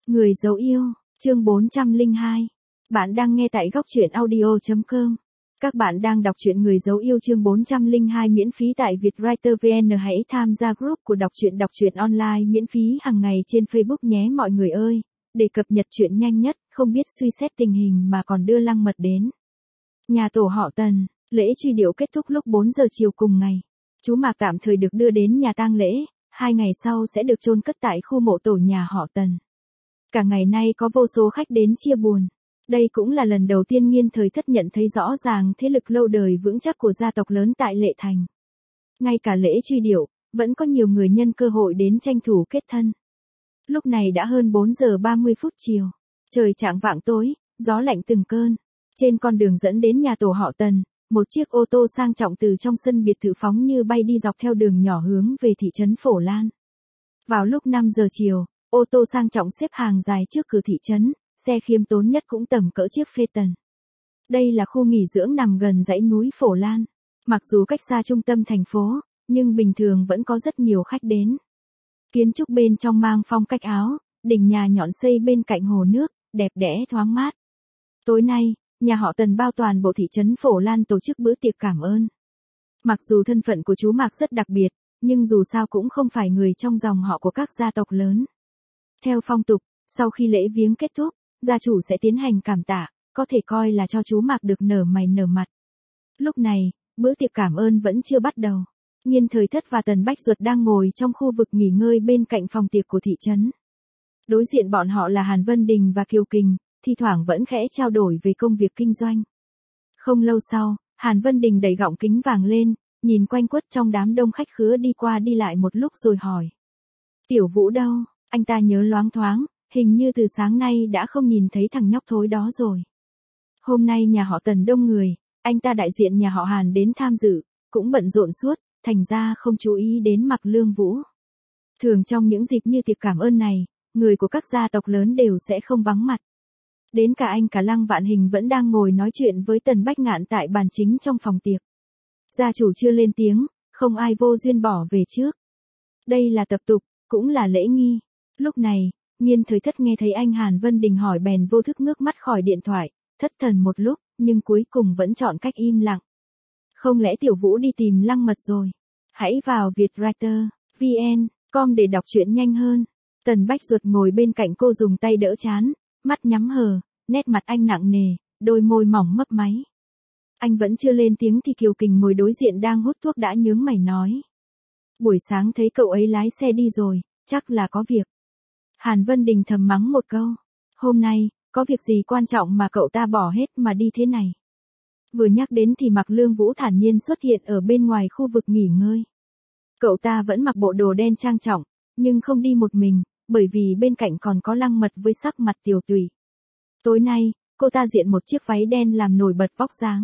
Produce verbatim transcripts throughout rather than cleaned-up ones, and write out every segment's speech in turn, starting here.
Người dấu yêu, chương bốn trăm lẻ hai. Bạn đang nghe tại góc truyện audio chấm com. Các bạn đang đọc truyện Người dấu yêu chương bốn trăm lẻ hai miễn phí tại Vietwriter vê en. Hãy tham gia group của đọc truyện đọc truyện online miễn phí hàng ngày trên Facebook nhé mọi người ơi, để cập nhật truyện nhanh nhất, không biết suy xét tình hình mà còn đưa Lăng Mật đến. Nhà tổ họ Tần, lễ truy điệu kết thúc lúc bốn giờ chiều cùng ngày. Chú Mạc tạm thời được đưa đến nhà tang lễ, hai ngày sau sẽ được chôn cất tại khu mộ tổ nhà họ Tần. Cả ngày nay có vô số khách đến chia buồn. Đây cũng là lần đầu tiên Nghiên Thời Thất nhận thấy rõ ràng thế lực lâu đời vững chắc của gia tộc lớn tại Lệ Thành. Ngay cả lễ truy điệu, vẫn có nhiều người nhân cơ hội đến tranh thủ kết thân. Lúc này đã hơn bốn giờ ba mươi phút chiều. Trời chạng vạng tối, gió lạnh từng cơn. Trên con đường dẫn đến nhà tổ họ Tần, một chiếc ô tô sang trọng từ trong sân biệt thự phóng như bay đi dọc theo đường nhỏ hướng về thị trấn Phổ Lan. Vào lúc năm giờ chiều, ô tô sang trọng xếp hàng dài trước cửa thị trấn, xe khiêm tốn nhất cũng tầm cỡ chiếc Phaeton. Đây là khu nghỉ dưỡng nằm gần dãy núi Phổ Lan. Mặc dù cách xa trung tâm thành phố, nhưng bình thường vẫn có rất nhiều khách đến. Kiến trúc bên trong mang phong cách Áo, đỉnh nhà nhọn xây bên cạnh hồ nước, đẹp đẽ thoáng mát. Tối nay, nhà họ Tần bao toàn bộ thị trấn Phổ Lan tổ chức bữa tiệc cảm ơn. Mặc dù thân phận của chú Mạc rất đặc biệt, nhưng dù sao cũng không phải người trong dòng họ của các gia tộc lớn. Theo phong tục, sau khi lễ viếng kết thúc, gia chủ sẽ tiến hành cảm tạ, có thể coi là cho chú Mạc được nở mày nở mặt. Lúc này, bữa tiệc cảm ơn vẫn chưa bắt đầu. Nghiên Thời Thất và Tần Bách Duật đang ngồi trong khu vực nghỉ ngơi bên cạnh phòng tiệc của thị trấn. Đối diện bọn họ là Hàn Vân Đình và Kiều Kình, thi thoảng vẫn khẽ trao đổi về công việc kinh doanh. Không lâu sau, Hàn Vân Đình đẩy gọng kính vàng lên, nhìn quanh quất trong đám đông khách khứa đi qua đi lại một lúc rồi hỏi. Tiểu Vũ đâu? Anh ta nhớ loáng thoáng, hình như từ sáng nay đã không nhìn thấy thằng nhóc thối đó rồi. Hôm nay nhà họ Tần đông người, anh ta đại diện nhà họ Hàn đến tham dự, cũng bận rộn suốt, thành ra không chú ý đến Mạc Lương Vũ. Thường trong những dịp như tiệc cảm ơn này, người của các gia tộc lớn đều sẽ không vắng mặt. Đến cả anh cả Lăng Vạn Hình vẫn đang ngồi nói chuyện với Tần Bách Ngạn tại bàn chính trong phòng tiệc. Gia chủ chưa lên tiếng, không ai vô duyên bỏ về trước. Đây là tập tục, cũng là lễ nghi. Lúc này, Nghiên Thời Thất nghe thấy anh Hàn Vân Đình hỏi bèn vô thức ngước mắt khỏi điện thoại, thất thần một lúc, nhưng cuối cùng vẫn chọn cách im lặng. Không lẽ Tiểu Vũ đi tìm Lăng Mật rồi? Hãy vào Vietwriter vê en com để đọc truyện nhanh hơn. Tần Bách Duật ngồi bên cạnh cô dùng tay đỡ trán, mắt nhắm hờ, nét mặt anh nặng nề, đôi môi mỏng mấp máy. Anh vẫn chưa lên tiếng thì Kiều Kình ngồi đối diện đang hút thuốc đã nhướng mày nói. Buổi sáng thấy cậu ấy lái xe đi rồi, chắc là có việc. Hàn Vân Đình thầm mắng một câu. Hôm nay, có việc gì quan trọng mà cậu ta bỏ hết mà đi thế này? Vừa nhắc đến thì Mạc Lương Vũ thản nhiên xuất hiện ở bên ngoài khu vực nghỉ ngơi. Cậu ta vẫn mặc bộ đồ đen trang trọng, nhưng không đi một mình, bởi vì bên cạnh còn có Lăng Mật với sắc mặt tiều tụy. Tối nay, cô ta diện một chiếc váy đen làm nổi bật vóc dáng.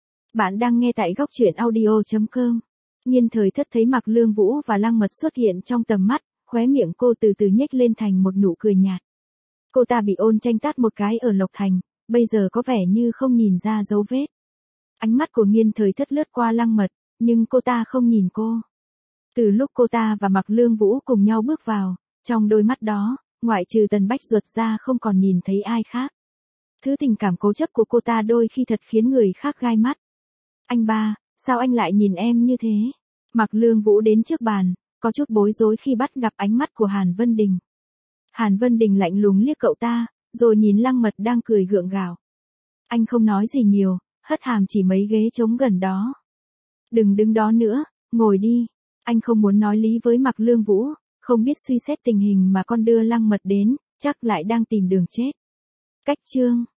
Bạn đang nghe tại góc truyện audio chấm com. Nghiên Thời Thất thấy Mạc Lương Vũ và Lăng Mật xuất hiện trong tầm mắt, khóe miệng cô từ từ nhếch lên thành một nụ cười nhạt. Cô ta bị Ôn Tranh tát một cái ở Lộc Thành, bây giờ có vẻ như không nhìn ra dấu vết. Ánh mắt của Nghiên Thời Thất lướt qua Lăng Mật, nhưng cô ta không nhìn cô. Từ lúc cô ta và Mạc Lương Vũ cùng nhau bước vào, trong đôi mắt đó, ngoại trừ Tần Bách Duật ra không còn nhìn thấy ai khác. Thứ tình cảm cố chấp của cô ta đôi khi thật khiến người khác gai mắt. Anh ba, sao anh lại nhìn em như thế? Mạc Lương Vũ đến trước bàn, có chút bối rối khi bắt gặp ánh mắt của Hàn Vân Đình. Hàn Vân Đình lạnh lùng liếc cậu ta, rồi nhìn Lăng Mật đang cười gượng gạo. Anh không nói gì nhiều, hất hàm chỉ mấy ghế trống gần đó. Đừng đứng đó nữa, ngồi đi. Anh không muốn nói lý với Mạc Lương Vũ, không biết suy xét tình hình mà con đưa Lăng Mật đến, chắc lại đang tìm đường chết. Cách chương